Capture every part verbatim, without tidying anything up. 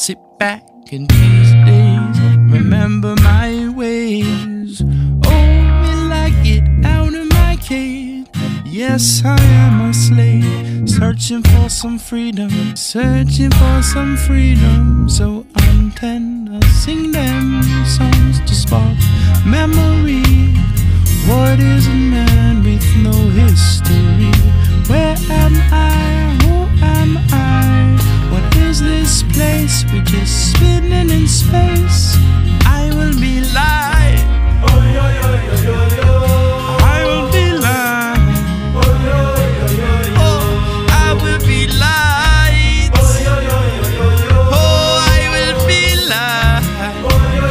sit back and these days remember my ways. Oh, will I get out of my cage? Yes, I am a slave, searching for some freedom, searching for some freedom. So I'm ten, I'll sing them songs to spark memory. What is a man with no history? Where am I? Who am I? What is this place? We're just spinning in space. I will be light. Oh, yo, yo, yo, yo, yo. I will be light. Oh, yo, yo, yo, yo. Oh, I will be light. Oh, yo, yo, yo, yo, yo. Oh, I will be light. Oh, yo,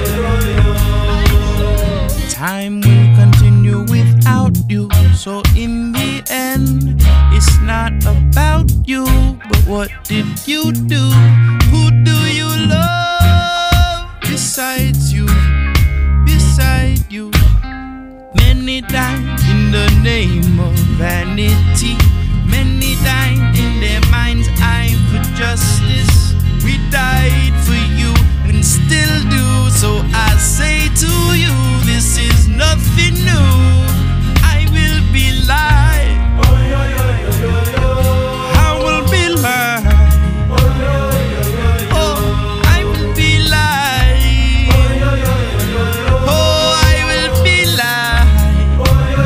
yo, yo, yo, yo. Time will continue without you. So in the end, it's not about you, but what did you do? Who do you love besides you? Beside you. Many died in the name of vanity. Many died in their mind's eye for justice. We died for you and still do. So I say to you, this is nothing new. I will be light. Oh, yo, yo, yo, yo, yo. I will be light. Oh, yo, yo, yo, yo. Oh, I will be light. Oh, yo, yo, yo, yo, yo. Oh, I will be light. Oh, yo,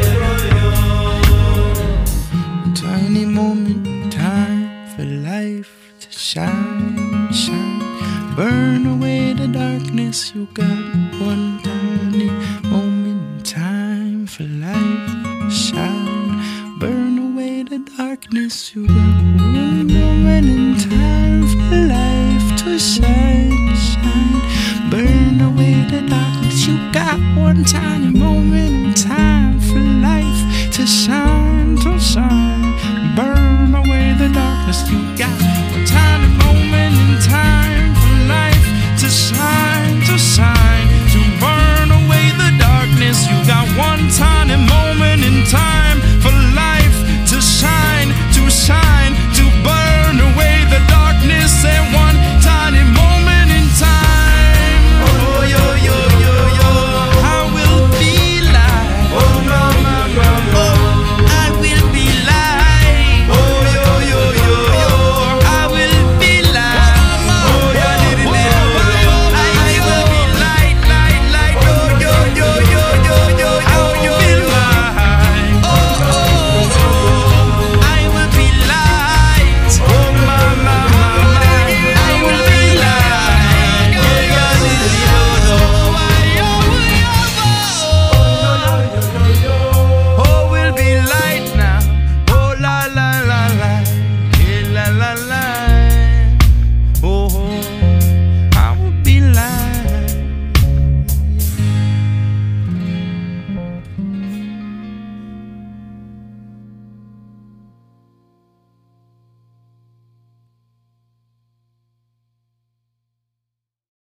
yo, yo, yo, yo. Tiny moment, time for life to shine, shine. Burn away the darkness. You got one tiny moment, time for life to shine. Burn away the darkness. You got one moment in time for life to shine, shine. Burn away the darkness. You got one tiny moment in time for life to shine.